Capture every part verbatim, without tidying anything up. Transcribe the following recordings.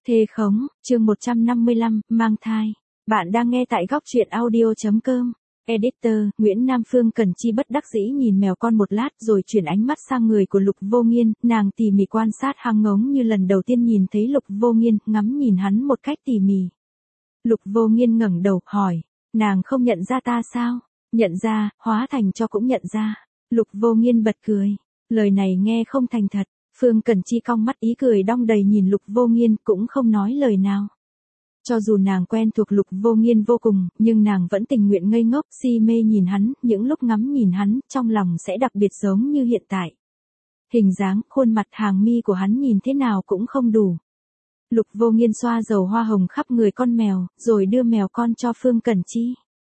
Thề khống, chương một trăm năm mươi lăm, mang thai. Bạn đang nghe tại góc truyện audio.com. Editor, Nguyễn Nam Phương Cần Chi bất đắc dĩ nhìn mèo con một lát rồi chuyển ánh mắt sang người của Lục Vô Nghiên, nàng tỉ mỉ quan sát hang ngống như lần đầu tiên nhìn thấy Lục Vô Nghiên, ngắm nhìn hắn một cách tỉ mỉ. Lục Vô Nghiên ngẩng đầu, hỏi, nàng không nhận ra ta sao? Nhận ra, hóa thành cho cũng nhận ra. Lục Vô Nghiên bật cười, lời này nghe không thành thật. Phương Cần Chi cong mắt ý cười đong đầy nhìn Lục Vô Nghiên cũng không nói lời nào. Cho dù nàng quen thuộc Lục Vô Nghiên vô cùng, nhưng nàng vẫn tình nguyện ngây ngốc si mê nhìn hắn, những lúc ngắm nhìn hắn, trong lòng sẽ đặc biệt giống như hiện tại. Hình dáng, khuôn mặt hàng mi của hắn nhìn thế nào cũng không đủ. Lục Vô Nghiên xoa dầu hoa hồng khắp người con mèo, rồi đưa mèo con cho Phương Cần Chi.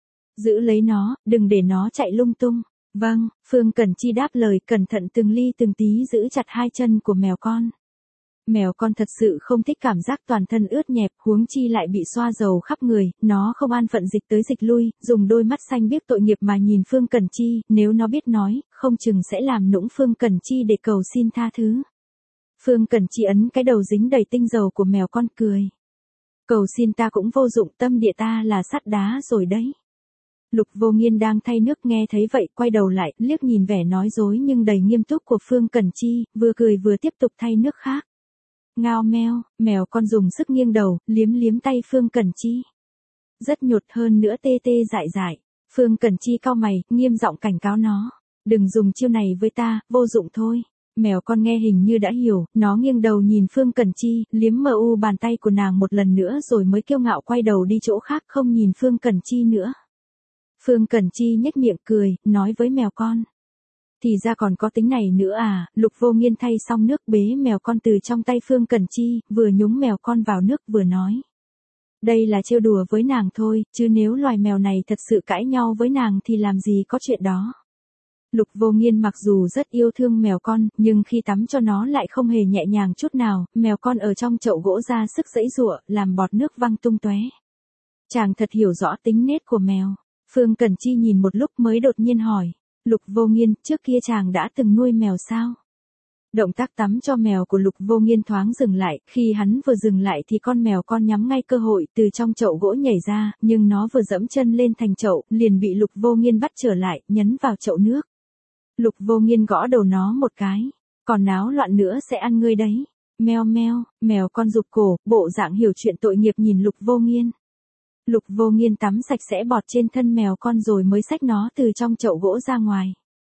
Giữ lấy nó, đừng để nó chạy lung tung. Vâng, Phương Cần Chi đáp lời cẩn thận từng ly từng tí giữ chặt hai chân của mèo con. Mèo con thật sự không thích cảm giác toàn thân ướt nhẹp, huống chi lại bị xoa dầu khắp người, nó không an phận dịch tới dịch lui, dùng đôi mắt xanh biếc tội nghiệp mà nhìn Phương Cần Chi, nếu nó biết nói, không chừng sẽ làm nũng Phương Cần Chi để cầu xin tha thứ. Phương Cần Chi ấn cái đầu dính đầy tinh dầu của mèo con cười. Cầu xin ta cũng vô dụng, tâm địa ta là sắt đá rồi đấy. Lục Vô Nghiên đang thay nước nghe thấy vậy, quay đầu lại, liếc nhìn vẻ nói dối nhưng đầy nghiêm túc của Phương Cần Chi, vừa cười vừa tiếp tục thay nước khác. Ngao meo, mèo con dùng sức nghiêng đầu, liếm liếm tay Phương Cần Chi. Rất nhột hơn nữa tê tê dại dại. Phương Cần Chi cau mày, nghiêm giọng cảnh cáo nó. Đừng dùng chiêu này với ta, vô dụng thôi. Mèo con nghe hình như đã hiểu, nó nghiêng đầu nhìn Phương Cần Chi, liếm mờ u bàn tay của nàng một lần nữa rồi mới kiêu ngạo quay đầu đi chỗ khác không nhìn Phương Cần Chi nữa. Phương Cần Chi nhếch miệng cười, nói với mèo con. Thì ra còn có tính này nữa à, Lục Vô Nghiên thay xong nước bế mèo con từ trong tay Phương Cần Chi, vừa nhúng mèo con vào nước vừa nói. Đây là trêu đùa với nàng thôi, chứ nếu loài mèo này thật sự cãi nhau với nàng thì làm gì có chuyện đó. Lục Vô Nghiên mặc dù rất yêu thương mèo con, nhưng khi tắm cho nó lại không hề nhẹ nhàng chút nào, mèo con ở trong chậu gỗ ra sức giãy giụa, làm bọt nước văng tung tóe. Chàng thật hiểu rõ tính nết của mèo. Phương Cần Chi nhìn một lúc mới đột nhiên hỏi, Lục Vô Nghiên, trước kia chàng đã từng nuôi mèo sao? Động tác tắm cho mèo của Lục Vô Nghiên thoáng dừng lại, khi hắn vừa dừng lại thì con mèo con nhắm ngay cơ hội từ trong chậu gỗ nhảy ra, nhưng nó vừa dẫm chân lên thành chậu, liền bị Lục Vô Nghiên bắt trở lại, nhấn vào chậu nước. Lục Vô Nghiên gõ đầu nó một cái, còn náo loạn nữa sẽ ăn ngươi đấy. Meo meo, mèo con rụt cổ, bộ dạng hiểu chuyện tội nghiệp nhìn Lục Vô Nghiên. Lục Vô Nghiên tắm sạch sẽ bọt trên thân mèo con rồi mới xách nó từ trong chậu gỗ ra ngoài.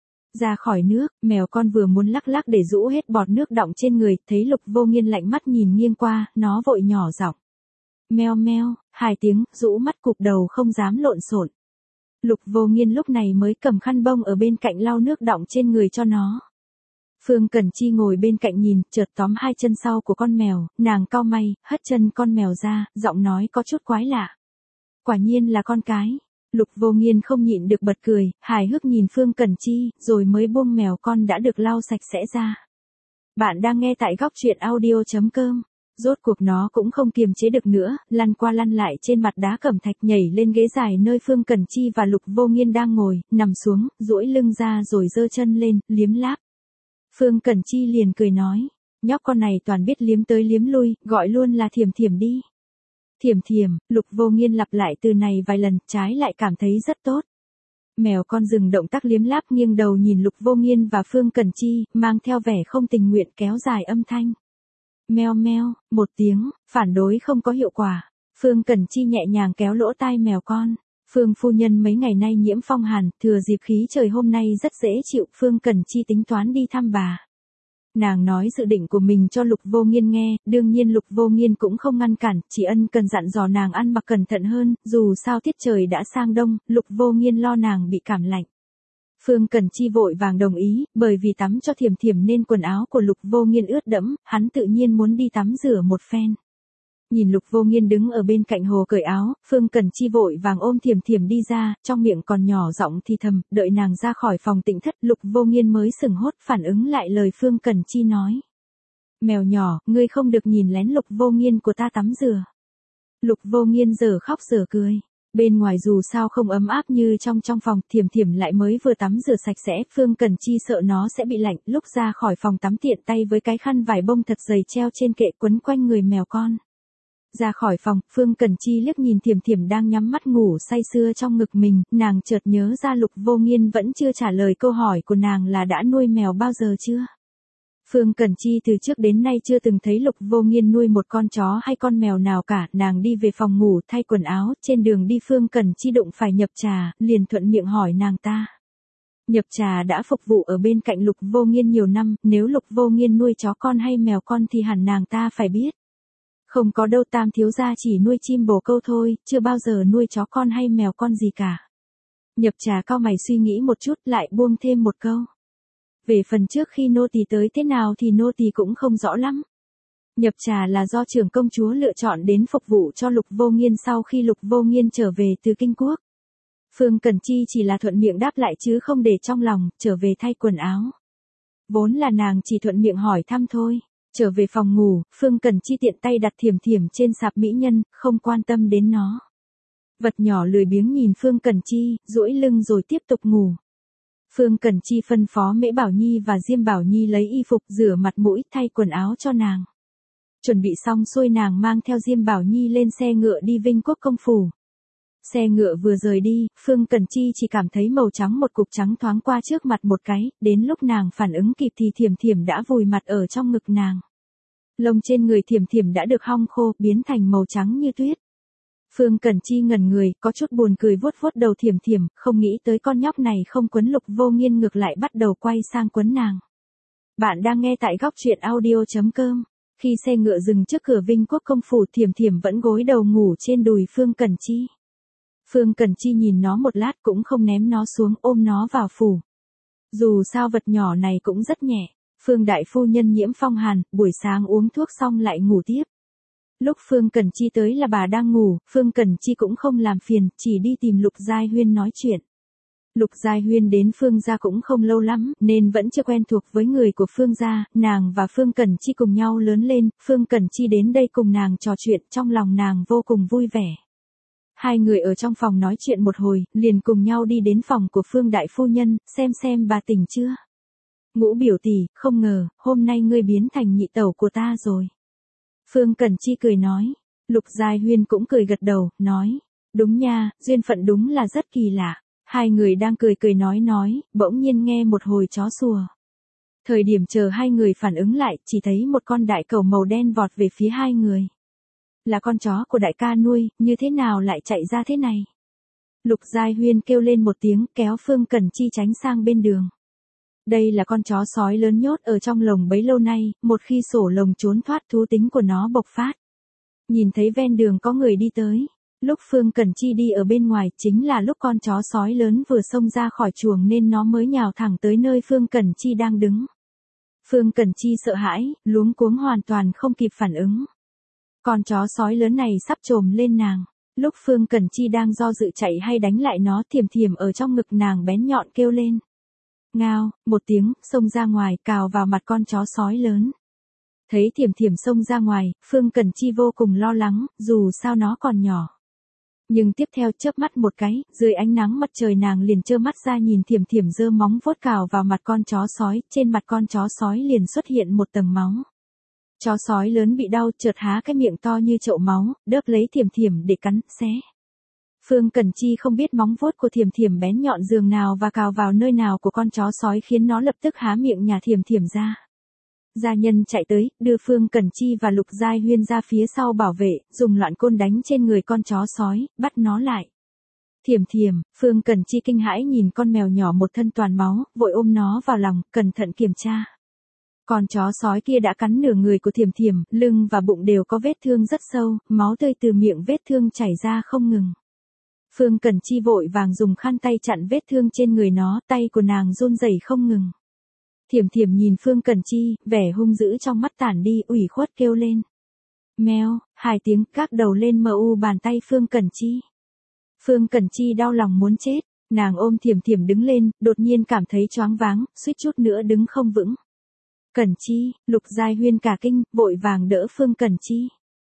Ra khỏi nước, mèo con vừa muốn lắc lắc để rũ hết bọt nước đọng trên người, thấy Lục Vô Nghiên lạnh mắt nhìn nghiêng qua, nó vội nhỏ giọng. Meo meo, hai tiếng, rũ mắt cụp đầu không dám lộn xộn. Lục Vô Nghiên lúc này mới cầm khăn bông ở bên cạnh lau nước đọng trên người cho nó. Phương Cần Chi ngồi bên cạnh nhìn, chợt tóm hai chân sau của con mèo, nàng cau mày, hất chân con mèo ra, giọng nói có chút quái lạ. Quả nhiên là con cái. Lục Vô Nghiên không nhịn được bật cười, hài hước nhìn Phương Cần Chi, rồi mới buông mèo con đã được lau sạch sẽ ra. Bạn đang nghe tại góc truyện audio.com. Rốt cuộc nó cũng không kiềm chế được nữa, lăn qua lăn lại trên mặt đá cẩm thạch, nhảy lên ghế dài nơi Phương Cần Chi và Lục Vô Nghiên đang ngồi, nằm xuống, duỗi lưng ra rồi giơ chân lên, liếm láp. Phương Cần Chi liền cười nói, nhóc con này toàn biết liếm tới liếm lui, gọi luôn là Thiểm Thiểm đi. Thiểm Thiểm, Lục Vô Nghiên lặp lại từ này vài lần, trái lại cảm thấy rất tốt. Mèo con dừng động tác liếm láp, nghiêng đầu nhìn Lục Vô Nghiên và Phương Cần Chi, mang theo vẻ không tình nguyện kéo dài âm thanh. Meo meo, một tiếng, phản đối không có hiệu quả. Phương Cần Chi nhẹ nhàng kéo lỗ tai mèo con. Phương phu nhân mấy ngày nay nhiễm phong hàn, thừa dịp khí trời hôm nay rất dễ chịu, Phương Cần Chi tính toán đi thăm bà. Nàng nói dự định của mình cho Lục Vô Nghiên nghe, đương nhiên Lục Vô Nghiên cũng không ngăn cản, chỉ ân cần dặn dò nàng ăn mặc cẩn thận hơn, dù sao tiết trời đã sang đông, Lục Vô Nghiên lo nàng bị cảm lạnh. Phương Cần Chi vội vàng đồng ý, bởi vì tắm cho Thiểm Thiểm nên quần áo của Lục Vô Nghiên ướt đẫm, hắn tự nhiên muốn đi tắm rửa một phen. Nhìn Lục Vô Nghiên đứng ở bên cạnh hồ cởi áo, Phương Cần Chi vội vàng ôm Thiểm Thiểm đi ra, trong miệng còn nhỏ giọng thì thầm, đợi nàng ra khỏi phòng tịnh thất, Lục Vô Nghiên mới sửng hốt phản ứng lại lời Phương Cần Chi nói. Mèo nhỏ, ngươi không được nhìn lén Lục Vô Nghiên của ta tắm rửa. Lục Vô Nghiên giờ khóc giờ cười. Bên ngoài dù sao không ấm áp như trong trong phòng, Thiểm Thiểm lại mới vừa tắm rửa sạch sẽ, Phương Cần Chi sợ nó sẽ bị lạnh, lúc ra khỏi phòng tắm tiện tay với cái khăn vải bông thật dày treo trên kệ quấn quanh người mèo con. Ra khỏi phòng, Phương Cẩn Chi liếc nhìn Thiểm Thiểm đang nhắm mắt ngủ say sưa trong ngực mình, nàng chợt nhớ ra Lục Vô Nghiên vẫn chưa trả lời câu hỏi của nàng là đã nuôi mèo bao giờ chưa. Phương Cẩn Chi từ trước đến nay chưa từng thấy Lục Vô Nghiên nuôi một con chó hay con mèo nào cả, nàng đi về phòng ngủ thay quần áo, trên đường đi Phương Cẩn Chi đụng phải Nhập Trà, liền thuận miệng hỏi nàng ta. Nhập Trà đã phục vụ ở bên cạnh Lục Vô Nghiên nhiều năm, nếu Lục Vô Nghiên nuôi chó con hay mèo con thì hẳn nàng ta phải biết. Không có đâu, Tam thiếu gia chỉ nuôi chim bồ câu thôi, chưa bao giờ nuôi chó con hay mèo con gì cả. Nhập Trà cau mày suy nghĩ một chút lại buông thêm một câu. Về phần trước khi nô tỳ tới thế nào thì nô tỳ cũng không rõ lắm. Nhập Trà là do trưởng công chúa lựa chọn đến phục vụ cho Lục Vô Nghiên sau khi Lục Vô Nghiên trở về từ Kinh Quốc. Phương Cẩn Chi chỉ là thuận miệng đáp lại chứ không để trong lòng, trở về thay quần áo. Vốn là nàng chỉ thuận miệng hỏi thăm thôi. Trở về phòng ngủ, Phương Cẩn Chi tiện tay đặt Thiểm Thiểm trên sạp mỹ nhân, không quan tâm đến nó. Vật nhỏ lười biếng nhìn Phương Cẩn Chi, duỗi lưng rồi tiếp tục ngủ. Phương Cẩn Chi phân phó Mễ Bảo Nhi và Diêm Bảo Nhi lấy y phục, rửa mặt mũi, thay quần áo cho nàng. Chuẩn bị xong xuôi nàng mang theo Diêm Bảo Nhi lên xe ngựa đi Vinh Quốc công phủ. Xe ngựa vừa rời đi, Phương Cẩn Chi chỉ cảm thấy màu trắng một cục trắng thoáng qua trước mặt một cái, đến lúc nàng phản ứng kịp thì Thiểm Thiểm đã vùi mặt ở trong ngực nàng. Lông trên người Thiểm Thiểm đã được hong khô, biến thành màu trắng như tuyết. Phương Cẩn Chi ngẩn người, có chút buồn cười vuốt vuốt đầu Thiểm Thiểm, không nghĩ tới con nhóc này không quấn Lục Vô Nghiên ngược lại bắt đầu quay sang quấn nàng. Bạn đang nghe tại góc truyện audio chấm com. Khi xe ngựa dừng trước cửa Vinh Quốc công phủ, Thiểm Thiểm vẫn gối đầu ngủ trên đùi Phương Cẩn Chi. Phương Cẩn Chi nhìn nó một lát cũng không ném nó xuống, ôm nó vào phủ. Dù sao vật nhỏ này cũng rất nhẹ. Phương đại phu nhân nhiễm phong hàn, buổi sáng uống thuốc xong lại ngủ tiếp. Lúc Phương Cẩn Chi tới là bà đang ngủ, Phương Cẩn Chi cũng không làm phiền, chỉ đi tìm Lục Giai Huyên nói chuyện. Lục Giai Huyên đến Phương gia cũng không lâu lắm, nên vẫn chưa quen thuộc với người của Phương gia, nàng và Phương Cẩn Chi cùng nhau lớn lên, Phương Cẩn Chi đến đây cùng nàng trò chuyện, trong lòng nàng vô cùng vui vẻ. Hai người ở trong phòng nói chuyện một hồi, liền cùng nhau đi đến phòng của Phương đại phu nhân, xem xem bà tỉnh chưa. Ngũ biểu tỷ, không ngờ, hôm nay ngươi biến thành nhị tẩu của ta rồi. Phương Cẩn Chi cười nói. Lục Giai Huyên cũng cười gật đầu, nói. Đúng nha, duyên phận đúng là rất kỳ lạ. Hai người đang cười cười nói nói, bỗng nhiên nghe một hồi chó sủa. Thời điểm chờ hai người phản ứng lại, chỉ thấy một con đại cẩu màu đen vọt về phía hai người. Là con chó của đại ca nuôi, như thế nào lại chạy ra thế này? Lục Giai Huyên kêu lên một tiếng, kéo Phương Cẩn Chi tránh sang bên đường. Đây là con chó sói lớn nhốt ở trong lồng bấy lâu nay, một khi sổ lồng trốn thoát thú tính của nó bộc phát. Nhìn thấy ven đường có người đi tới. Lúc Phương Cẩn Chi đi ở bên ngoài chính là lúc con chó sói lớn vừa xông ra khỏi chuồng nên nó mới nhào thẳng tới nơi Phương Cẩn Chi đang đứng. Phương Cẩn Chi sợ hãi, luống cuống hoàn toàn không kịp phản ứng. Con chó sói lớn này sắp chồm lên nàng. Lúc Phương Cẩn Chi đang do dự chạy hay đánh lại nó, Thiểm Thiểm ở trong ngực nàng bén nhọn kêu lên. Ngao, một tiếng, xông ra ngoài, cào vào mặt con chó sói lớn. Thấy Thiểm Thiểm xông ra ngoài, Phương Cẩn Chi vô cùng lo lắng, dù sao nó còn nhỏ. Nhưng tiếp theo chớp mắt một cái, dưới ánh nắng mặt trời nàng liền trơ mắt ra nhìn Thiểm Thiểm giơ móng vuốt cào vào mặt con chó sói, trên mặt con chó sói liền xuất hiện một tầng máu. Chó sói lớn bị đau chợt há cái miệng to như chậu máu, đớp lấy Thiểm Thiểm để cắn, xé. Phương Cẩn Chi không biết móng vuốt của Thiểm Thiểm bén nhọn giường nào và cào vào nơi nào của con chó sói khiến nó lập tức há miệng nhả Thiểm Thiểm ra. Gia nhân chạy tới, đưa Phương Cẩn Chi và Lục Giai Huyên ra phía sau bảo vệ, dùng loạn côn đánh trên người con chó sói, bắt nó lại. Thiểm Thiểm, Phương Cẩn Chi kinh hãi nhìn con mèo nhỏ một thân toàn máu, vội ôm nó vào lòng, cẩn thận kiểm tra. Con chó sói kia đã cắn nửa người của Thiểm Thiểm, lưng và bụng đều có vết thương rất sâu, máu tươi từ miệng vết thương chảy ra không ngừng. Phương Cẩn Chi vội vàng dùng khăn tay chặn vết thương trên người nó, tay của nàng run rẩy không ngừng. Thiểm Thiểm nhìn Phương Cẩn Chi, vẻ hung dữ trong mắt tản đi, ủy khuất kêu lên. Meo, hai tiếng, các đầu lên mờ u bàn tay Phương Cẩn Chi. Phương Cẩn Chi đau lòng muốn chết, nàng ôm Thiểm Thiểm đứng lên, đột nhiên cảm thấy choáng váng, suýt chút nữa đứng không vững. Cẩn Chi, Lục Giai Huyên cả kinh, vội vàng đỡ Phương Cẩn Chi.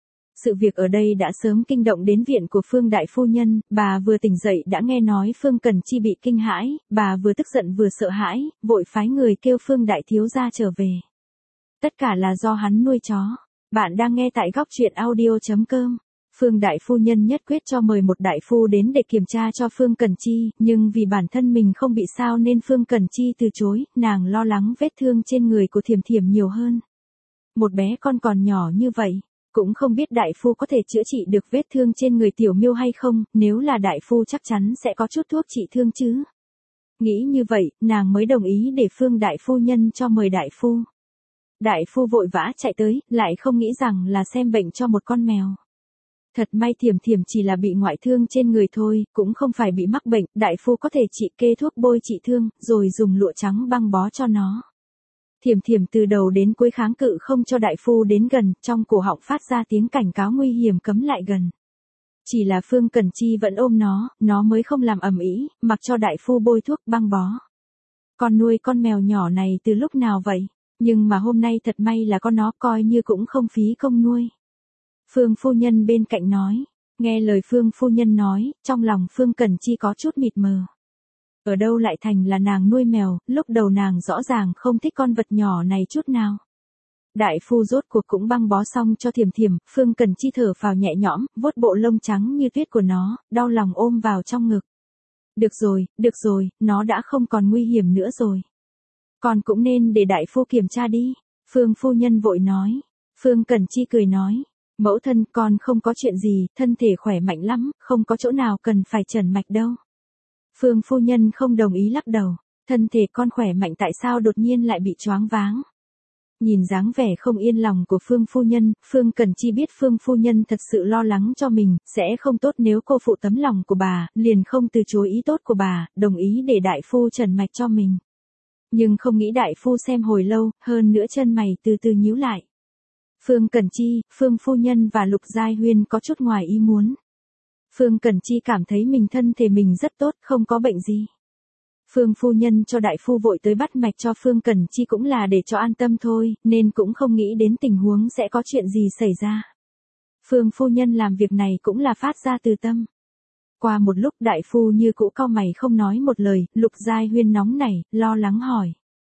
Sự việc ở đây đã sớm kinh động đến viện của Phương đại phu nhân, bà vừa tỉnh dậy đã nghe nói Phương Cẩn Chi bị kinh hãi, bà vừa tức giận vừa sợ hãi, vội phái người kêu Phương đại thiếu gia trở về. Tất cả là do hắn nuôi chó. Bạn đang nghe tại góc truyện audio.com. Phương đại phu nhân nhất quyết cho mời một đại phu đến để kiểm tra cho Phương Cẩn Chi, nhưng vì bản thân mình không bị sao nên Phương Cẩn Chi từ chối, nàng lo lắng vết thương trên người của Thiểm Thiểm nhiều hơn. Một bé con còn nhỏ như vậy, cũng không biết đại phu có thể chữa trị được vết thương trên người Tiểu Miêu hay không, nếu là đại phu chắc chắn sẽ có chút thuốc trị thương chứ. Nghĩ như vậy, nàng mới đồng ý để Phương đại phu nhân cho mời đại phu. Đại phu vội vã chạy tới, lại không nghĩ rằng là xem bệnh cho một con mèo. Thật may Thiểm Thiểm chỉ là bị ngoại thương trên người thôi, cũng không phải bị mắc bệnh, đại phu có thể trị kê thuốc bôi trị thương, rồi dùng lụa trắng băng bó cho nó. Thiểm Thiểm từ đầu đến cuối kháng cự không cho đại phu đến gần, trong cổ họng phát ra tiếng cảnh cáo nguy hiểm cấm lại gần. Chỉ là Phương Cẩn Chi vẫn ôm nó, nó mới không làm ầm ĩ, mặc cho đại phu bôi thuốc băng bó. Con nuôi con mèo nhỏ này từ lúc nào vậy? Nhưng mà hôm nay thật may là con nó coi như cũng không phí công nuôi. Phương phu nhân bên cạnh nói, nghe lời Phương phu nhân nói, trong lòng Phương Cẩn Chi có chút mịt mờ. Ở đâu lại thành là nàng nuôi mèo, lúc đầu nàng rõ ràng không thích con vật nhỏ này chút nào. Đại phu rốt cuộc cũng băng bó xong cho Thiểm Thiểm, Phương Cẩn Chi thở phào nhẹ nhõm, vuốt bộ lông trắng như tuyết của nó, đau lòng ôm vào trong ngực. Được rồi, được rồi, nó đã không còn nguy hiểm nữa rồi. Còn cũng nên để đại phu kiểm tra đi, Phương phu nhân vội nói. Phương Cẩn Chi cười nói, mẫu thân con không có chuyện gì, thân thể khỏe mạnh lắm, không có chỗ nào cần phải trần mạch đâu. Phương phu nhân không đồng ý lắc đầu, thân thể con khỏe mạnh tại sao đột nhiên lại bị choáng váng. Nhìn dáng vẻ không yên lòng của Phương phu nhân, Phương Cẩn Chi biết Phương phu nhân thật sự lo lắng cho mình, sẽ không tốt nếu cô phụ tấm lòng của bà, liền không từ chối ý tốt của bà, đồng ý để đại phu trần mạch cho mình. Nhưng không nghĩ đại phu xem hồi lâu, hơn nữa chân mày từ từ nhíu lại. Phương Cẩn Chi, Phương phu nhân và Lục Giai Huyên có chút ngoài ý muốn. Phương Cẩn Chi cảm thấy mình thân thể mình rất tốt, không có bệnh gì. Phương phu nhân cho đại phu vội tới bắt mạch cho Phương Cẩn Chi cũng là để cho an tâm thôi, nên cũng không nghĩ đến tình huống sẽ có chuyện gì xảy ra. Phương phu nhân làm việc này cũng là phát ra từ tâm. Qua một lúc đại phu như cũ cau mày không nói một lời, Lục Giai Huyên nóng nảy, lo lắng hỏi.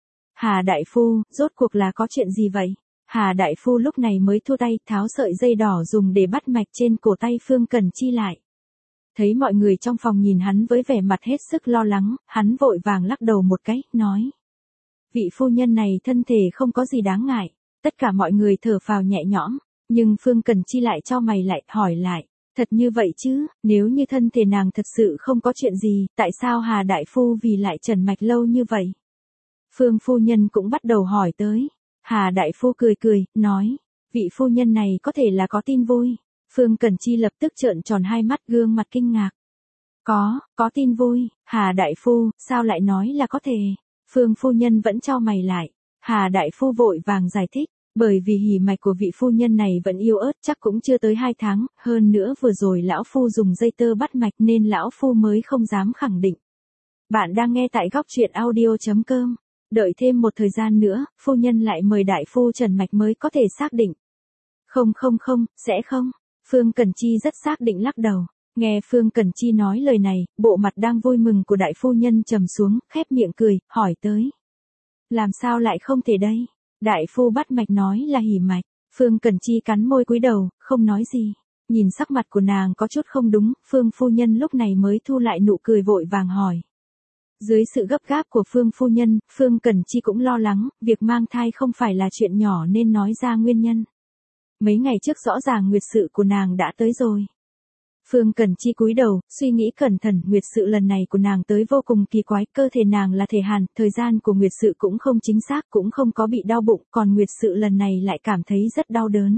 Hà đại phu, rốt cuộc là có chuyện gì vậy? Hà đại phu lúc này mới thu tay tháo sợi dây đỏ dùng để bắt mạch trên cổ tay Phương Cẩn Chi lại. Thấy mọi người trong phòng nhìn hắn với vẻ mặt hết sức lo lắng, hắn vội vàng lắc đầu một cái, nói. Vị phu nhân này thân thể không có gì đáng ngại, tất cả mọi người thở phào nhẹ nhõm, nhưng Phương Cẩn Chi lại cho mày lại, hỏi lại. Thật như vậy chứ, nếu như thân thể nàng thật sự không có chuyện gì, tại sao Hà đại phu vì lại trần mạch lâu như vậy? Phương phu nhân cũng bắt đầu hỏi tới. Hà đại phu cười cười, nói, vị phu nhân này có thể là có tin vui. Phương Cẩn Chi lập tức trợn tròn hai mắt gương mặt kinh ngạc. Có, có tin vui, Hà đại phu, sao lại nói là có thể? Phương phu nhân vẫn cho mày lại. Hà đại phu vội vàng giải thích, bởi vì hỉ mạch của vị phu nhân này vẫn yếu ớt chắc cũng chưa tới hai tháng, hơn nữa vừa rồi lão phu dùng dây tơ bắt mạch nên lão phu mới không dám khẳng định. Bạn đang nghe tại góc truyện audio.com. Đợi thêm một thời gian nữa, phu nhân lại mời đại phu trần mạch mới có thể xác định. Không không không, sẽ không. Phương Cẩn Chi rất xác định lắc đầu. Nghe Phương Cẩn Chi nói lời này, bộ mặt đang vui mừng của đại phu nhân trầm xuống, khép miệng cười, hỏi tới. Làm sao lại không thể đây? Đại phu bắt mạch nói là hỉ mạch. Phương Cẩn Chi cắn môi cúi đầu, không nói gì. Nhìn sắc mặt của nàng có chút không đúng, Phương phu nhân lúc này mới thu lại nụ cười vội vàng hỏi. Dưới sự gấp gáp của Phương phu nhân, Phương Cẩn Chi cũng lo lắng, việc mang thai không phải là chuyện nhỏ nên nói ra nguyên nhân. Mấy ngày trước rõ ràng nguyệt sự của nàng đã tới rồi. Phương Cẩn Chi cúi đầu, suy nghĩ cẩn thận, nguyệt sự lần này của nàng tới vô cùng kỳ quái, cơ thể nàng là thể hàn, thời gian của nguyệt sự cũng không chính xác, cũng không có bị đau bụng, còn nguyệt sự lần này lại cảm thấy rất đau đớn.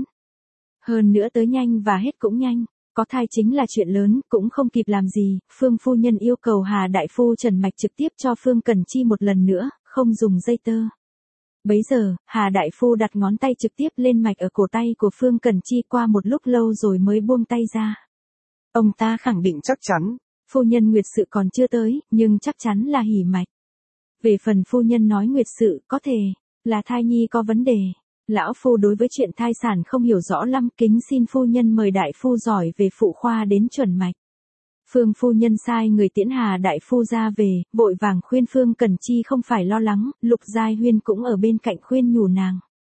Hơn nữa tới nhanh và hết cũng nhanh, có thai chính là chuyện lớn, cũng không kịp làm gì, Phương phu nhân yêu cầu Hà đại phu trần mạch trực tiếp cho Phương Cẩn Chi một lần nữa, không dùng dây tơ. Bấy giờ, Hà đại phu đặt ngón tay trực tiếp lên mạch ở cổ tay của Phương Cẩn Chi qua một lúc lâu rồi mới buông tay ra. Ông ta khẳng định chắc chắn, phu nhân nguyệt sự còn chưa tới, nhưng chắc chắn là hỉ mạch. Về phần phu nhân nói nguyệt sự, có thể là thai nhi có vấn đề. Lão phu đối với chuyện thai sản không hiểu rõ lắm, kính xin phu nhân mời đại phu giỏi về phụ khoa đến chuẩn mạch. Phương phu nhân sai người tiễn Hà đại phu ra về, vội vàng khuyên Phương Cẩn Chi không phải lo lắng, Lục Giai Huyên cũng ở bên cạnh khuyên nhủ nàng.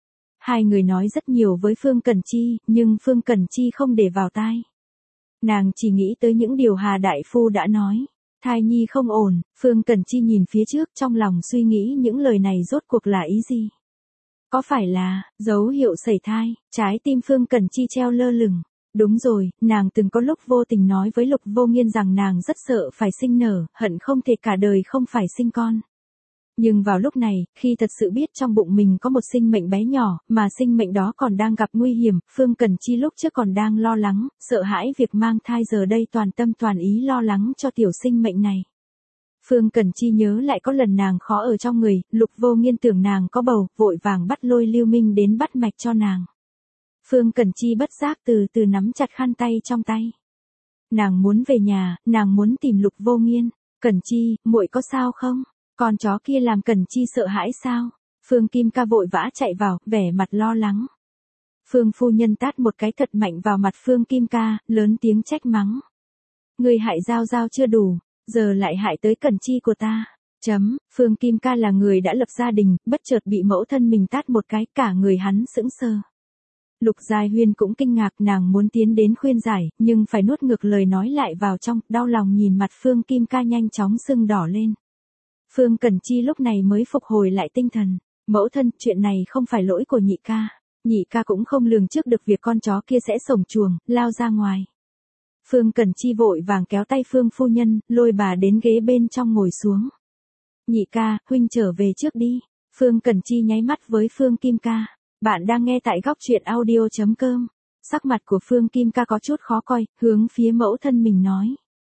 Hai người nói rất nhiều với Phương Cẩn Chi, nhưng Phương Cẩn Chi không để vào tai. Nàng chỉ nghĩ tới những điều Hà Đại Phu đã nói. Thai nhi không ổn, Phương Cẩn Chi nhìn phía trước trong lòng suy nghĩ những lời này rốt cuộc là ý gì. Có phải là, dấu hiệu sẩy thai, trái tim Phương Cẩn Chi treo lơ lửng. Đúng rồi, nàng từng có lúc vô tình nói với Lục Vô Nghiên rằng nàng rất sợ phải sinh nở, hận không thể cả đời không phải sinh con. Nhưng vào lúc này, khi thật sự biết trong bụng mình có một sinh mệnh bé nhỏ, mà sinh mệnh đó còn đang gặp nguy hiểm, Phương Cẩn Chi lúc trước còn đang lo lắng, sợ hãi việc mang thai, giờ đây toàn tâm toàn ý lo lắng cho tiểu sinh mệnh này. Phương Cẩn Chi nhớ lại có lần nàng khó ở trong người, Lục Vô Nghiên tưởng nàng có bầu, vội vàng bắt lôi Lưu Minh đến bắt mạch cho nàng. Phương Cẩn Chi bất giác từ từ nắm chặt khăn tay trong tay. Nàng muốn về nhà, nàng muốn tìm Lục Vô Nghiên. Cẩn Chi, muội có sao không? Con chó kia làm Cẩn Chi sợ hãi sao? Phương Kim Ca vội vã chạy vào, vẻ mặt lo lắng. Phương phu nhân tát một cái thật mạnh vào mặt Phương Kim Ca, lớn tiếng trách mắng. Người hại Giao Giao chưa đủ, giờ lại hại tới Cẩn Chi của ta. Chấm, Phương Kim Ca là người đã lập gia đình, bất chợt bị mẫu thân mình tát một cái, cả người hắn sững sờ. Lục Giai Huyên cũng kinh ngạc, nàng muốn tiến đến khuyên giải, nhưng phải nuốt ngược lời nói lại vào trong, đau lòng nhìn mặt Phương Kim Ca nhanh chóng sưng đỏ lên. Phương Cẩn Chi lúc này mới phục hồi lại tinh thần. Mẫu thân, chuyện này không phải lỗi của nhị ca. Nhị ca cũng không lường trước được việc con chó kia sẽ sổng chuồng, lao ra ngoài. Phương Cẩn Chi vội vàng kéo tay Phương phu nhân, lôi bà đến ghế bên trong ngồi xuống. Nhị ca, huynh trở về trước đi. Phương Cẩn Chi nháy mắt với Phương Kim Ca. Bạn đang nghe tại góc truyện audio chấm com. Sắc mặt của Phương Kim Ca có chút khó coi, hướng phía mẫu thân mình nói.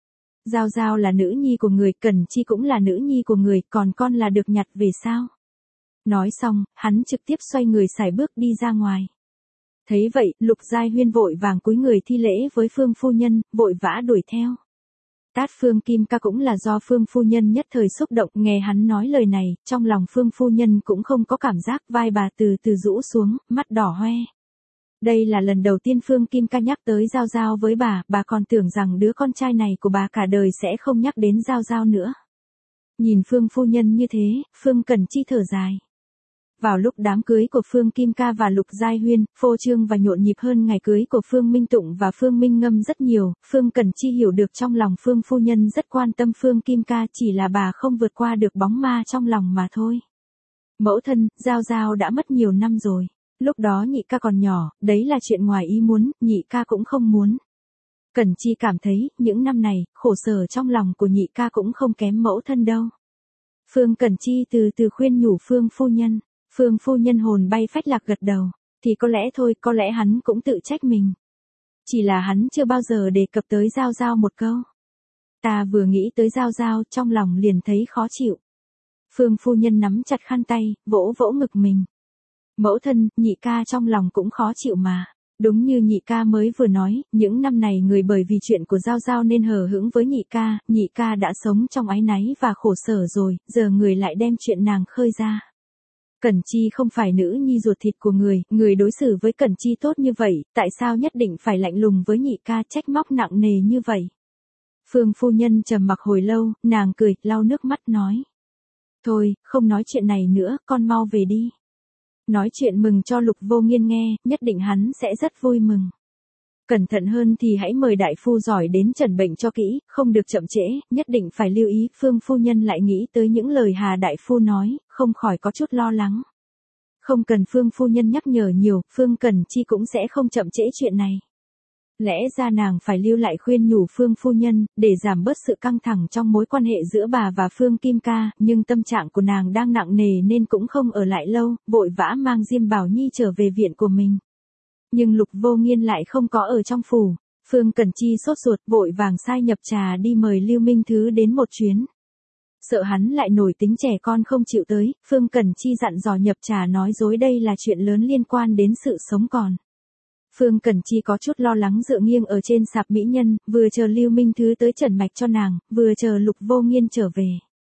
Giao Giao là nữ nhi của người, Cẩn Chi cũng là nữ nhi của người, còn con là được nhặt về sao? Nói xong, hắn trực tiếp xoay người sải bước đi ra ngoài. Thấy vậy, Lục Giai Huyên vội vàng cúi người thi lễ với Phương phu nhân, vội vã đuổi theo. Tát Phương Kim Ca cũng là do Phương phu nhân nhất thời xúc động, nghe hắn nói lời này, trong lòng Phương phu nhân cũng không có cảm giác, vai bà từ từ rũ xuống, mắt đỏ hoe. Đây là lần đầu tiên Phương Kim Ca nhắc tới Giao Giao với bà, bà còn tưởng rằng đứa con trai này của bà cả đời sẽ không nhắc đến Giao Giao nữa. Nhìn Phương phu nhân như thế, Phương Cẩn Chi thở dài. Vào lúc đám cưới của Phương Kim Ca và Lục Giai Huyên, phô trương và nhộn nhịp hơn ngày cưới của Phương Minh Tụng và Phương Minh Ngâm rất nhiều, Phương Cẩn Chi hiểu được trong lòng Phương phu nhân rất quan tâm Phương Kim Ca, chỉ là bà không vượt qua được bóng ma trong lòng mà thôi. Mẫu thân, Giao Giao đã mất nhiều năm rồi. Lúc đó nhị ca còn nhỏ, đấy là chuyện ngoài ý muốn, nhị ca cũng không muốn. Cẩn Chi cảm thấy, những năm này, khổ sở trong lòng của nhị ca cũng không kém mẫu thân đâu. Phương Cẩn Chi từ từ khuyên nhủ Phương phu nhân. Phương phu nhân hồn bay phách lạc gật đầu. Thì có lẽ thôi, có lẽ hắn cũng tự trách mình. Chỉ là hắn chưa bao giờ đề cập tới Giao Giao một câu. Ta vừa nghĩ tới Giao Giao, trong lòng liền thấy khó chịu. Phương phu nhân nắm chặt khăn tay, vỗ vỗ ngực mình. Mẫu thân, nhị ca trong lòng cũng khó chịu mà. Đúng như nhị ca mới vừa nói, những năm này người bởi vì chuyện của Giao Giao nên hờ hững với nhị ca, nhị ca đã sống trong áy náy và khổ sở rồi, giờ người lại đem chuyện nàng khơi ra. Cẩn Chi không phải nữ nhi ruột thịt của người, người đối xử với Cẩn Chi tốt như vậy, tại sao nhất định phải lạnh lùng với nhị ca, trách móc nặng nề như vậy? Phương phu nhân trầm mặc hồi lâu, nàng cười, lau nước mắt nói. Thôi, không nói chuyện này nữa, con mau về đi. Nói chuyện mừng cho Lục Vô Nghiên nghe, nhất định hắn sẽ rất vui mừng. Cẩn thận hơn thì hãy mời đại phu giỏi đến chẩn bệnh cho kỹ, không được chậm trễ, nhất định phải lưu ý. Phương phu nhân lại nghĩ tới những lời Hà đại phu nói, không khỏi có chút lo lắng. Không cần Phương phu nhân nhắc nhở nhiều, Phương Cẩn Chi cũng sẽ không chậm trễ chuyện này. Lẽ ra nàng phải lưu lại khuyên nhủ Phương phu nhân, để giảm bớt sự căng thẳng trong mối quan hệ giữa bà và Phương Kim Ca, nhưng tâm trạng của nàng đang nặng nề nên cũng không ở lại lâu, vội vã mang Diêm Bảo Nhi trở về viện của mình. Nhưng Lục Vô Nghiên lại không có ở trong phủ. Phương Cẩn Chi sốt ruột, vội vàng sai nhập trà đi mời Lưu Minh Thứ đến một chuyến. Sợ hắn lại nổi tính trẻ con không chịu tới, Phương Cẩn Chi dặn dò nhập trà nói dối đây là chuyện lớn liên quan đến sự sống còn. Phương Cẩn Chi có chút lo lắng dựa nghiêng ở trên sạp mỹ nhân, vừa chờ Lưu Minh Thứ tới trần mạch cho nàng, vừa chờ Lục Vô Nghiên trở về.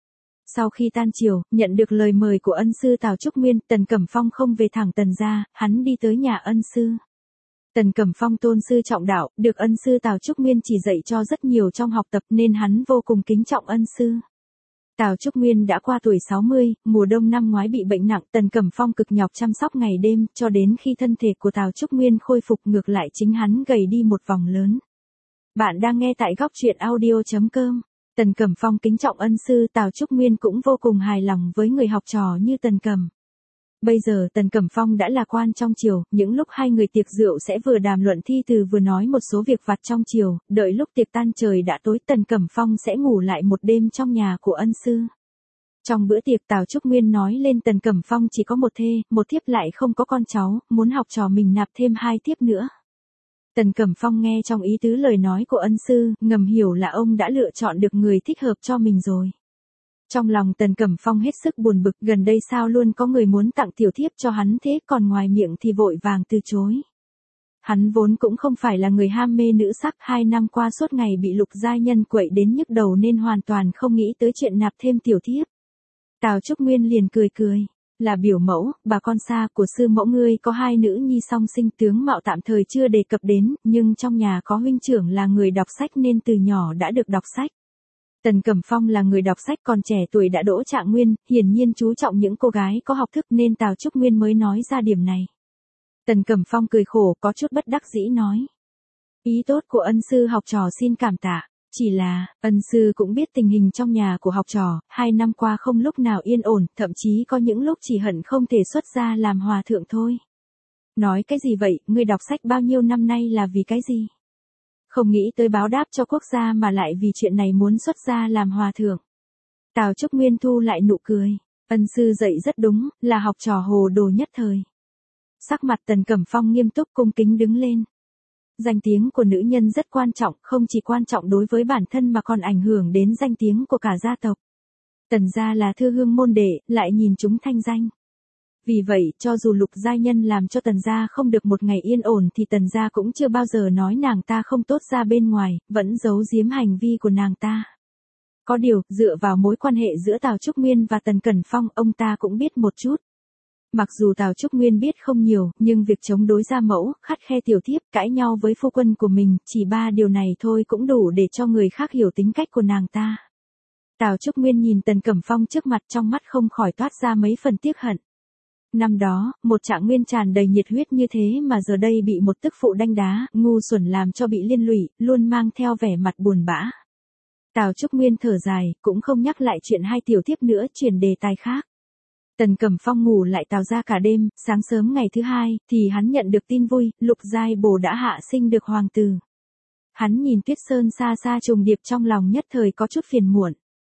Sau khi tan chiều, nhận được lời mời của ân sư Tào Trúc Nguyên, Tần Cẩm Phong không về thẳng Tần gia, hắn đi tới nhà ân sư. Tần Cẩm Phong tôn sư trọng đạo, được ân sư Tào Trúc Nguyên chỉ dạy cho rất nhiều trong học tập nên hắn vô cùng kính trọng ân sư. Tào Trúc Nguyên đã qua tuổi sáu mươi, mùa đông năm ngoái bị bệnh nặng, Tần Cẩm Phong cực nhọc chăm sóc ngày đêm, cho đến khi thân thể của Tào Trúc Nguyên khôi phục ngược lại chính hắn gầy đi một vòng lớn. Bạn đang nghe tại góc truyện audio chấm com. Tần Cẩm Phong kính trọng ân sư, Tào Trúc Nguyên cũng vô cùng hài lòng với người học trò như Tần Cẩm. Bây giờ Tần Cẩm Phong đã là quan trong triều, những lúc hai người tiệc rượu sẽ vừa đàm luận thi từ vừa nói một số việc vặt trong triều, đợi lúc tiệc tan trời đã tối Tần Cẩm Phong sẽ ngủ lại một đêm trong nhà của ân sư. Trong bữa tiệc Tào Trúc Nguyên nói lên Tần Cẩm Phong chỉ có một thê, một thiếp lại không có con cháu, muốn học trò mình nạp thêm hai thiếp nữa. Tần Cẩm Phong nghe trong ý tứ lời nói của ân sư, ngầm hiểu là ông đã lựa chọn được người thích hợp cho mình rồi. Trong lòng Tần Cẩm Phong hết sức buồn bực, gần đây sao luôn có người muốn tặng tiểu thiếp cho hắn thế, còn ngoài miệng thì vội vàng từ chối. Hắn vốn cũng không phải là người ham mê nữ sắc, hai năm qua suốt ngày bị Lục giai nhân quậy đến nhức đầu nên hoàn toàn không nghĩ tới chuyện nạp thêm tiểu thiếp. Tào Trúc Nguyên liền cười cười, là biểu mẫu, bà con xa của sư mẫu ngươi có hai nữ nhi song sinh, tướng mạo tạm thời chưa đề cập đến, nhưng trong nhà có huynh trưởng là người đọc sách nên từ nhỏ đã được đọc sách. Tần Cẩm Phong là người đọc sách còn trẻ tuổi đã đỗ trạng nguyên, hiển nhiên chú trọng những cô gái có học thức nên Tào Trúc Nguyên mới nói ra điểm này. Tần Cẩm Phong cười khổ có chút bất đắc dĩ nói. Ý tốt của ân sư học trò xin cảm tạ, chỉ là, ân sư cũng biết tình hình trong nhà của học trò, hai năm qua không lúc nào yên ổn, thậm chí có những lúc chỉ hận không thể xuất gia làm hòa thượng thôi. Nói cái gì vậy, ngươi đọc sách bao nhiêu năm nay là vì cái gì? Không nghĩ tới báo đáp cho quốc gia mà lại vì chuyện này muốn xuất gia làm hòa thượng. Tào Trúc Nguyên thu lại nụ cười, ân sư dạy rất đúng, là học trò hồ đồ nhất thời. Sắc mặt Tần Cẩm Phong nghiêm túc cung kính đứng lên. Danh tiếng của nữ nhân rất quan trọng, không chỉ quan trọng đối với bản thân mà còn ảnh hưởng đến danh tiếng của cả gia tộc. Tần gia là thư hương môn đệ, lại nhìn chúng thanh danh. Vì vậy, cho dù Lục giai nhân làm cho Tần gia không được một ngày yên ổn thì Tần gia cũng chưa bao giờ nói nàng ta không tốt ra bên ngoài, vẫn giấu giếm hành vi của nàng ta. Có điều, dựa vào mối quan hệ giữa Tào Trúc Nguyên và Tần Cẩm Phong, ông ta cũng biết một chút. Mặc dù Tào Trúc Nguyên biết không nhiều, nhưng việc chống đối gia mẫu, khắt khe tiểu thiếp, cãi nhau với phu quân của mình, chỉ ba điều này thôi cũng đủ để cho người khác hiểu tính cách của nàng ta. Tào Trúc Nguyên nhìn Tần Cẩm Phong trước mặt, trong mắt không khỏi toát ra mấy phần tiếc hận. Năm đó, một Trạng Nguyên tràn đầy nhiệt huyết như thế mà giờ đây bị một tức phụ đanh đá, ngu xuẩn làm cho bị liên lụy, luôn mang theo vẻ mặt buồn bã. Tào Trúc Nguyên thở dài, cũng không nhắc lại chuyện hai tiểu thiếp nữa, chuyển đề tài khác. Tần Cẩm Phong ngủ lại Tào gia cả đêm, sáng sớm ngày thứ hai, thì hắn nhận được tin vui, Lục giai bổ đã hạ sinh được hoàng tử. Hắn nhìn Tuyết Sơn xa xa trùng điệp trong lòng nhất thời có chút phiền muộn.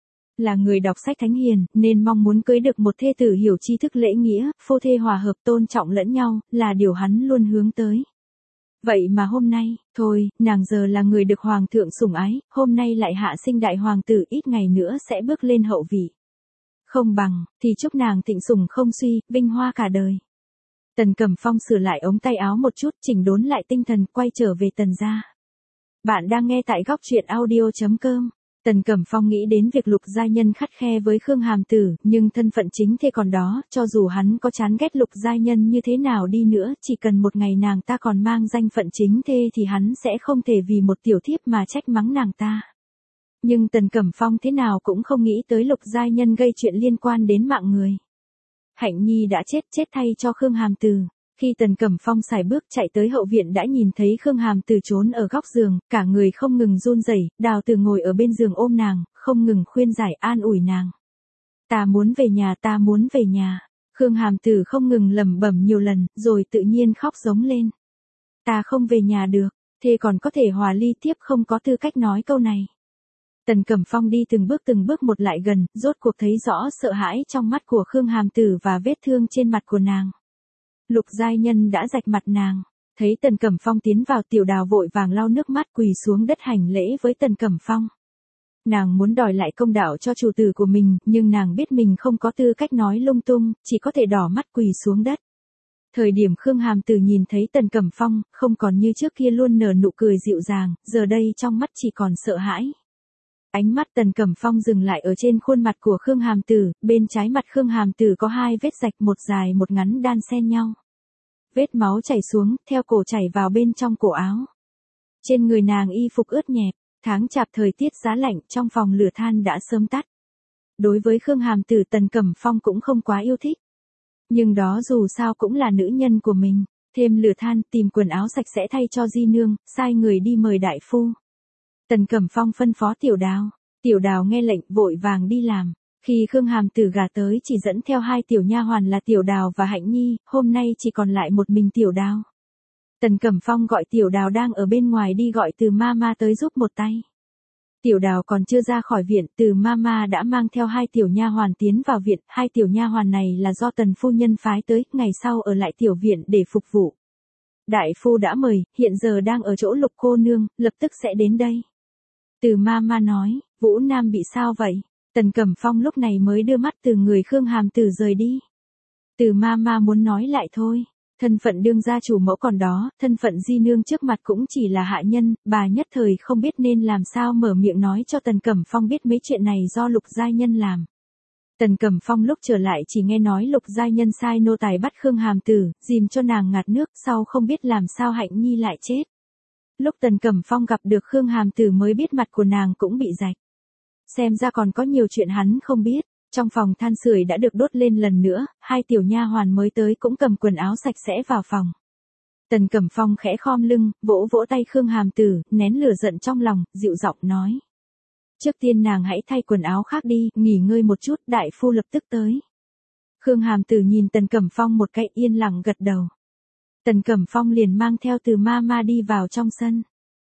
Là người đọc sách thánh hiền, nên mong muốn cưới được một thê tử hiểu tri thức lễ nghĩa, phu thê hòa hợp tôn trọng lẫn nhau, là điều hắn luôn hướng tới. Vậy mà hôm nay, thôi, nàng giờ là người được hoàng thượng sủng ái, hôm nay lại hạ sinh đại hoàng tử, ít ngày nữa sẽ bước lên hậu vị. Không bằng, thì chúc nàng thịnh sủng không suy, vinh hoa cả đời. Tần Cẩm Phong sửa lại ống tay áo một chút, chỉnh đốn lại tinh thần, quay trở về Tần gia. Bạn đang nghe tại góc truyện audio chấm com. Tần Cẩm Phong nghĩ đến việc Lục giai nhân khắt khe với Khương Hàm Tử, nhưng thân phận chính thê còn đó, cho dù hắn có chán ghét Lục giai nhân như thế nào đi nữa, chỉ cần một ngày nàng ta còn mang danh phận chính thê thì hắn sẽ không thể vì một tiểu thiếp mà trách mắng nàng ta. Nhưng Tần Cẩm Phong thế nào cũng không nghĩ tới Lục giai nhân gây chuyện liên quan đến mạng người. Hạnh Nhi đã chết, chết thay cho Khương Hàm Tử. Khi Tần Cẩm Phong xài bước chạy tới hậu viện đã nhìn thấy Khương Hàm Tử trốn ở góc giường, cả người không ngừng run rẩy, Đào Tử ngồi ở bên giường ôm nàng, không ngừng khuyên giải an ủi nàng. Ta muốn về nhà, ta muốn về nhà. Khương Hàm Tử không ngừng lẩm bẩm nhiều lần, rồi tự nhiên khóc giống lên. Ta không về nhà được, thế còn có thể hòa ly tiếp, không có tư cách nói câu này. Tần Cẩm Phong đi từng bước từng bước một lại gần, rốt cuộc thấy rõ sợ hãi trong mắt của Khương Hàm Tử và vết thương trên mặt của nàng. Lục giai nhân đã rạch mặt nàng, thấy Tần Cẩm Phong tiến vào, Tiểu Đào vội vàng lau nước mắt quỳ xuống đất hành lễ với Tần Cẩm Phong. Nàng muốn đòi lại công đạo cho chủ tử của mình, nhưng nàng biết mình không có tư cách nói lung tung, chỉ có thể đỏ mắt quỳ xuống đất. Thời điểm Khương Hàm Tử nhìn thấy Tần Cẩm Phong, không còn như trước kia luôn nở nụ cười dịu dàng, giờ đây trong mắt chỉ còn sợ hãi. Ánh mắt Tần Cẩm Phong dừng lại ở trên khuôn mặt của Khương Hàm Tử, bên trái mặt Khương Hàm Tử có hai vết rạch, một dài một ngắn đan xen nhau. Vết máu chảy xuống, theo cổ chảy vào bên trong cổ áo. Trên người nàng y phục ướt nhẹp, tháng chạp thời tiết giá lạnh, trong phòng lửa than đã sớm tắt. Đối với Khương Hàm Tử Tần Cẩm Phong cũng không quá yêu thích. Nhưng đó dù sao cũng là nữ nhân của mình, thêm lửa than tìm quần áo sạch sẽ thay cho di nương, sai người đi mời đại phu. Tần Cẩm Phong phân phó Tiểu Đào, Tiểu Đào nghe lệnh vội vàng đi làm. Khi Khương Hàm Tử gả tới chỉ dẫn theo hai tiểu nha hoàn là Tiểu Đào và Hạnh Nhi, hôm nay chỉ còn lại một mình Tiểu Đào. Tần Cẩm Phong gọi Tiểu Đào đang ở bên ngoài đi gọi Từ Mama tới giúp một tay. Tiểu Đào còn chưa ra khỏi viện, Từ Mama đã mang theo hai tiểu nha hoàn tiến vào viện, hai tiểu nha hoàn này là do Tần phu nhân phái tới, ngày sau ở lại tiểu viện để phục vụ. Đại phu đã mời, hiện giờ đang ở chỗ Lục cô nương, lập tức sẽ đến đây. Từ Mama nói, Vũ Nam bị sao vậy? Tần Cẩm Phong lúc này mới đưa mắt từ người Khương Hàm Tử rời đi. Từ Mama muốn nói lại thôi. Thân phận đương gia chủ mẫu còn đó, thân phận di nương trước mặt cũng chỉ là hạ nhân, bà nhất thời không biết nên làm sao mở miệng nói cho Tần Cẩm Phong biết mấy chuyện này do Lục giai nhân làm. Tần Cẩm Phong lúc trở lại chỉ nghe nói Lục giai nhân sai nô tài bắt Khương Hàm Tử, dìm cho nàng ngạt nước, sau không biết làm sao Hạnh Nhi lại chết. Lúc Tần Cẩm Phong gặp được Khương Hàm Tử mới biết mặt của nàng cũng bị rạch. Xem ra còn có nhiều chuyện hắn không biết. Trong phòng than sưởi đã được đốt lên lần nữa, hai tiểu nha hoàn mới tới cũng cầm quần áo sạch sẽ vào phòng. Tần Cẩm Phong khẽ khom lưng, vỗ vỗ tay Khương Hàm Tử, nén lửa giận trong lòng, dịu giọng nói. Trước tiên nàng hãy thay quần áo khác đi, nghỉ ngơi một chút, đại phu lập tức tới. Khương Hàm Tử nhìn Tần Cẩm Phong một cái yên lặng gật đầu. Tần Cẩm Phong liền mang theo Từ Mama đi vào trong sân.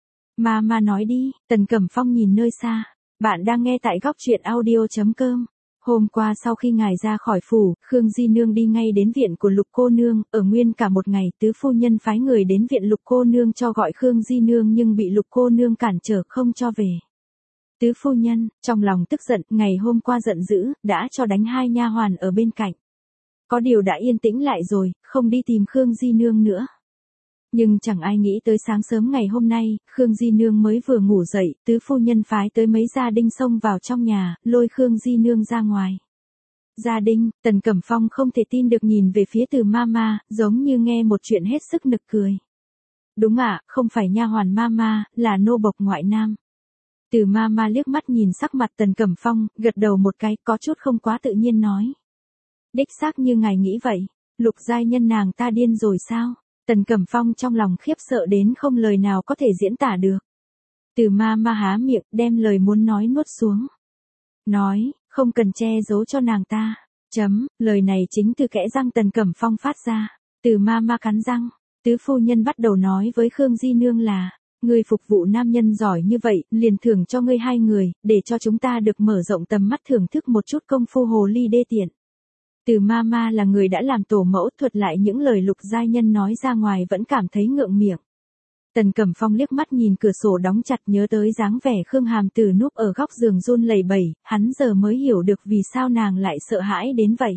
Mama nói đi, Tần Cẩm Phong nhìn nơi xa. Bạn đang nghe tại góc truyện audio chấm com. Hôm qua sau khi ngài ra khỏi phủ, Khương Di Nương đi ngay đến viện của Lục cô nương, ở nguyên cả một ngày, tứ phu nhân phái người đến viện Lục cô nương cho gọi Khương Di Nương nhưng bị Lục cô nương cản trở không cho về. Tứ phu nhân, trong lòng tức giận, ngày hôm qua giận dữ, đã cho đánh hai nha hoàn ở bên cạnh. Có điều đã yên tĩnh lại rồi, không đi tìm Khương Di Nương nữa. Nhưng chẳng ai nghĩ tới sáng sớm ngày hôm nay, Khương Di Nương mới vừa ngủ dậy, tứ phu nhân phái tới mấy gia đinh xông vào trong nhà, lôi Khương Di Nương ra ngoài. Gia đinh, Tần Cẩm Phong không thể tin được nhìn về phía Từ Mama, giống như nghe một chuyện hết sức nực cười. Đúng ạ, không phải nha hoàn Mama, là nô bộc ngoại nam. Từ Mama liếc mắt nhìn sắc mặt Tần Cẩm Phong, gật đầu một cái, có chút không quá tự nhiên nói. Đích xác như ngài nghĩ vậy, Lục giai nhân nàng ta điên rồi sao? Tần Cẩm Phong trong lòng khiếp sợ đến không lời nào có thể diễn tả được. Từ Mama há miệng, đem lời muốn nói nuốt xuống. Nói, không cần che giấu cho nàng ta. Chấm, lời này chính từ kẽ răng Tần Cẩm Phong phát ra. Từ Mama cắn răng, tứ phu nhân bắt đầu nói với Khương Di Nương là, ngươi phục vụ nam nhân giỏi như vậy, liền thưởng cho ngươi hai người, để cho chúng ta được mở rộng tầm mắt thưởng thức một chút công phu hồ ly đê tiện. Từ Mama là người đã làm tổ mẫu, thuật lại những lời Lục giai nhân nói ra ngoài vẫn cảm thấy ngượng miệng. Tần Cẩm Phong liếc mắt nhìn cửa sổ đóng chặt nhớ tới dáng vẻ Khương Hàm Tử núp ở góc giường run lẩy bẩy, hắn giờ mới hiểu được vì sao nàng lại sợ hãi đến vậy.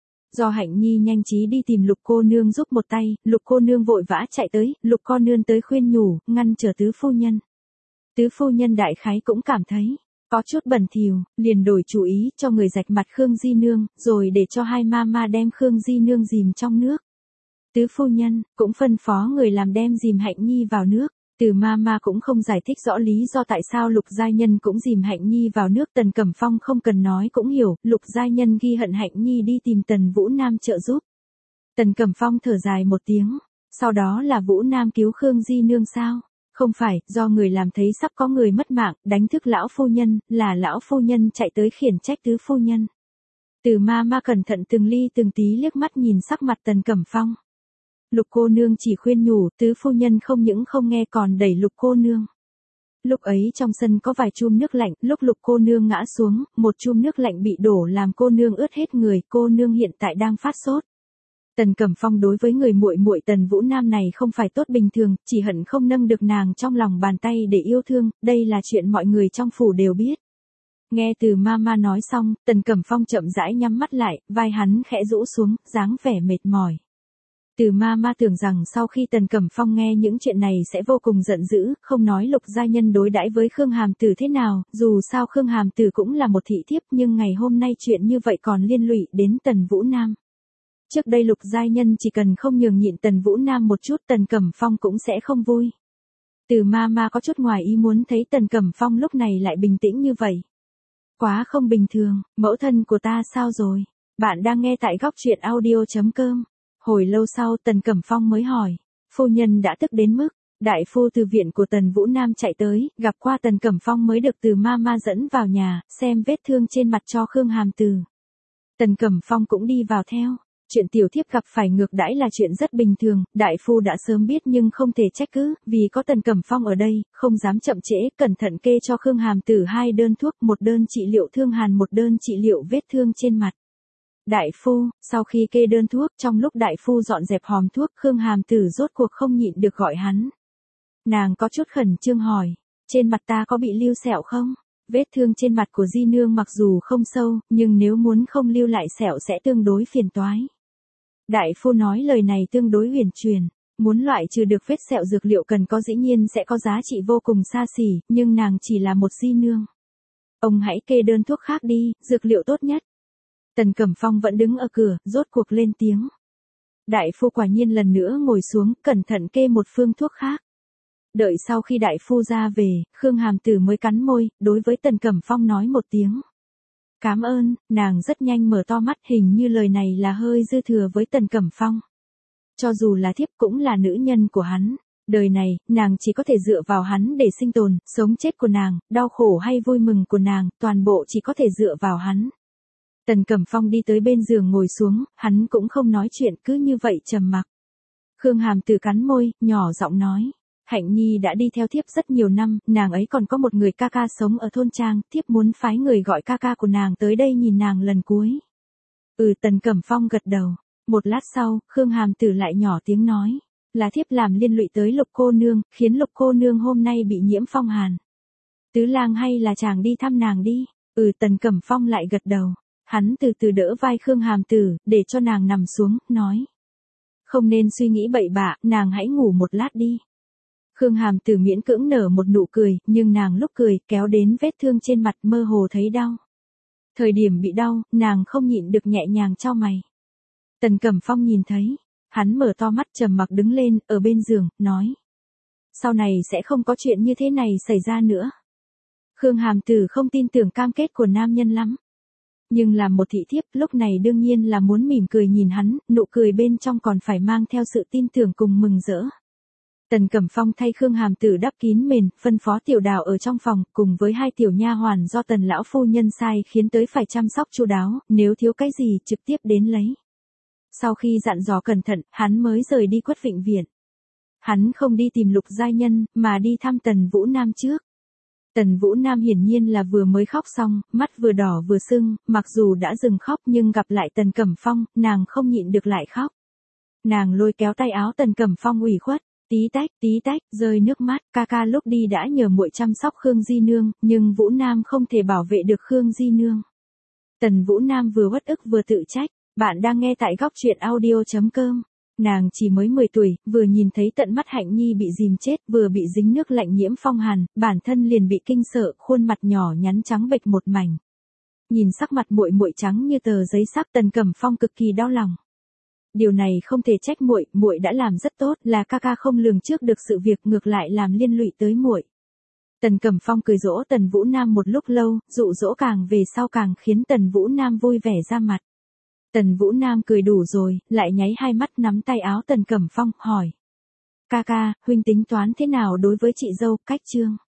Do Hạnh Nhi nhanh trí đi tìm Lục cô nương giúp một tay, Lục cô nương vội vã chạy tới, Lục con nương tới khuyên nhủ, ngăn trở tứ phu nhân. Tứ phu nhân đại khái cũng cảm thấy có chút bẩn thỉu, liền đổi chủ ý cho người rạch mặt Khương Di Nương, rồi để cho hai mama đem Khương Di Nương dìm trong nước. Tứ phu nhân cũng phân phó người làm đem dìm Hạnh Nhi vào nước. Từ Mama cũng không giải thích rõ lý do tại sao Lục giai nhân cũng dìm Hạnh Nhi vào nước. Tần Cẩm Phong không cần nói cũng hiểu, Lục giai nhân ghi hận Hạnh Nhi đi tìm Tần Vũ Nam trợ giúp. Tần Cẩm Phong thở dài một tiếng, sau đó là Vũ Nam cứu Khương Di Nương sao? Không phải, do người làm thấy sắp có người mất mạng, đánh thức lão phu nhân, là lão phu nhân chạy tới khiển trách tứ phu nhân. Từ Mama cẩn thận từng ly từng tí liếc mắt nhìn sắc mặt Tần Cẩm Phong. Lục cô nương chỉ khuyên nhủ, tứ phu nhân không những không nghe còn đẩy Lục cô nương. Lúc ấy trong sân có vài chum nước lạnh, lúc Lục cô nương ngã xuống, một chum nước lạnh bị đổ làm cô nương ướt hết người, cô nương hiện tại đang phát sốt. Tần Cẩm Phong đối với người muội muội Tần Vũ Nam này không phải tốt bình thường, chỉ hận không nâng được nàng trong lòng bàn tay để yêu thương, đây là chuyện mọi người trong phủ đều biết. Nghe từ Mama nói xong, Tần Cẩm Phong chậm rãi nhắm mắt lại, vai hắn khẽ rũ xuống, dáng vẻ mệt mỏi. Từ Mama tưởng rằng sau khi Tần Cẩm Phong nghe những chuyện này sẽ vô cùng giận dữ, không nói Lục giai nhân đối đãi với Khương Hàm Tử thế nào, dù sao Khương Hàm Tử cũng là một thị thiếp, nhưng ngày hôm nay chuyện như vậy còn liên lụy đến Tần Vũ Nam. Trước đây Lục giai nhân chỉ cần không nhường nhịn Tần Vũ Nam một chút, Tần Cẩm Phong cũng sẽ không vui. Từ Mama có chút ngoài ý muốn thấy Tần Cẩm Phong lúc này lại bình tĩnh như vậy. Quá không bình thường, mẫu thân của ta sao rồi? Bạn đang nghe tại góc truyện audio.com. Hồi lâu sau Tần Cẩm Phong mới hỏi. Phu nhân đã tức đến mức, đại phu từ viện của Tần Vũ Nam chạy tới, gặp qua Tần Cẩm Phong mới được từ mama dẫn vào nhà, xem vết thương trên mặt cho Khương Hàm Từ. Tần Cẩm Phong cũng đi vào theo. Chuyện tiểu thiếp gặp phải ngược đãi là chuyện rất bình thường, đại phu đã sớm biết nhưng không thể trách cứ, vì có Tần Cẩm Phong ở đây, không dám chậm trễ, cẩn thận kê cho Khương Hàm Tử hai đơn thuốc, một đơn trị liệu thương hàn, một đơn trị liệu vết thương trên mặt. Đại phu, sau khi kê đơn thuốc, trong lúc đại phu dọn dẹp hòm thuốc, Khương Hàm Tử rốt cuộc không nhịn được gọi hắn. Nàng có chút khẩn trương hỏi, trên mặt ta có bị lưu sẹo không? Vết thương trên mặt của Di Nương mặc dù không sâu, nhưng nếu muốn không lưu lại sẹo sẽ tương đối phiền toái. Đại phu nói lời này tương đối huyền truyền, muốn loại trừ được vết sẹo dược liệu cần có dĩ nhiên sẽ có giá trị vô cùng xa xỉ, nhưng nàng chỉ là một Di Nương. Ông hãy kê đơn thuốc khác đi, dược liệu tốt nhất. Tần Cẩm Phong vẫn đứng ở cửa, rốt cuộc lên tiếng. Đại phu quả nhiên lần nữa ngồi xuống, cẩn thận kê một phương thuốc khác. Đợi sau khi đại phu ra về, Khương Hàm Tử mới cắn môi, đối với Tần Cẩm Phong nói một tiếng. Cảm ơn, nàng rất nhanh mở to mắt, hình như lời này là hơi dư thừa với Tần Cẩm Phong. Cho dù là thiếp cũng là nữ nhân của hắn, đời này, nàng chỉ có thể dựa vào hắn để sinh tồn, sống chết của nàng, đau khổ hay vui mừng của nàng, toàn bộ chỉ có thể dựa vào hắn. Tần Cẩm Phong đi tới bên giường ngồi xuống, hắn cũng không nói chuyện, cứ như vậy trầm mặc. Khương Hàm Tử cắn môi, nhỏ giọng nói. Hạnh Nhi đã đi theo thiếp rất nhiều năm, nàng ấy còn có một người ca ca sống ở thôn trang, thiếp muốn phái người gọi ca ca của nàng tới đây nhìn nàng lần cuối. Ừ, Tần Cẩm Phong gật đầu. Một lát sau, Khương Hàm Tử lại nhỏ tiếng nói, là thiếp làm liên lụy tới Lục cô nương, khiến Lục cô nương hôm nay bị nhiễm phong hàn. Tứ lang hay là chàng đi thăm nàng đi. Ừ, Tần Cẩm Phong lại gật đầu. Hắn từ từ đỡ vai Khương Hàm Tử, để cho nàng nằm xuống, nói. Không nên suy nghĩ bậy bạ, nàng hãy ngủ một lát đi. Khương Hàm Tử miễn cưỡng nở một nụ cười, nhưng nàng lúc cười, kéo đến vết thương trên mặt mơ hồ thấy đau. Thời điểm bị đau, nàng không nhịn được nhẹ nhàng chau mày. Tần Cẩm Phong nhìn thấy, hắn mở to mắt trầm mặc đứng lên, ở bên giường, nói. Sau này sẽ không có chuyện như thế này xảy ra nữa. Khương Hàm Tử không tin tưởng cam kết của nam nhân lắm. Nhưng làm một thị thiếp, lúc này đương nhiên là muốn mỉm cười nhìn hắn, nụ cười bên trong còn phải mang theo sự tin tưởng cùng mừng rỡ. Tần Cẩm Phong thay Khương Hàm Tử đắp kín mền, phân phó Tiểu Đào ở trong phòng, cùng với hai tiểu nha hoàn do Tần lão phu nhân sai khiến tới phải chăm sóc chu đáo, nếu thiếu cái gì trực tiếp đến lấy. Sau khi dặn dò cẩn thận, hắn mới rời đi Quất Vịnh viện. Hắn không đi tìm Lục giai nhân, mà đi thăm Tần Vũ Nam trước. Tần Vũ Nam hiển nhiên là vừa mới khóc xong, mắt vừa đỏ vừa sưng, mặc dù đã dừng khóc nhưng gặp lại Tần Cẩm Phong, nàng không nhịn được lại khóc. Nàng lôi kéo tay áo Tần Cẩm Phong ủy khuất. Tí tách, tí tách, rơi nước mắt, ca ca lúc đi đã nhờ muội chăm sóc Khương Di Nương, nhưng Vũ Nam không thể bảo vệ được Khương Di Nương. Tần Vũ Nam vừa uất ức vừa tự trách, bạn đang nghe tại góc truyện audio.com. Nàng chỉ mới mười tuổi, vừa nhìn thấy tận mắt Hạnh Nhi bị dìm chết, vừa bị dính nước lạnh nhiễm phong hàn, bản thân liền bị kinh sợ, khuôn mặt nhỏ nhắn trắng bệch một mảnh. Nhìn sắc mặt muội muội trắng như tờ giấy sắc, Tần Cẩm Phong cực kỳ đau lòng. Điều này không thể trách muội, muội đã làm rất tốt, là ca ca không lường trước được sự việc, ngược lại làm liên lụy tới muội. Tần Cẩm Phong cười dỗ Tần Vũ Nam một lúc lâu, dụ dỗ càng về sau càng khiến Tần Vũ Nam vui vẻ ra mặt. Tần Vũ Nam cười đủ rồi, lại nháy hai mắt nắm tay áo Tần Cẩm Phong, hỏi. Ca ca, huynh tính toán thế nào đối với chị dâu, Cách Trương?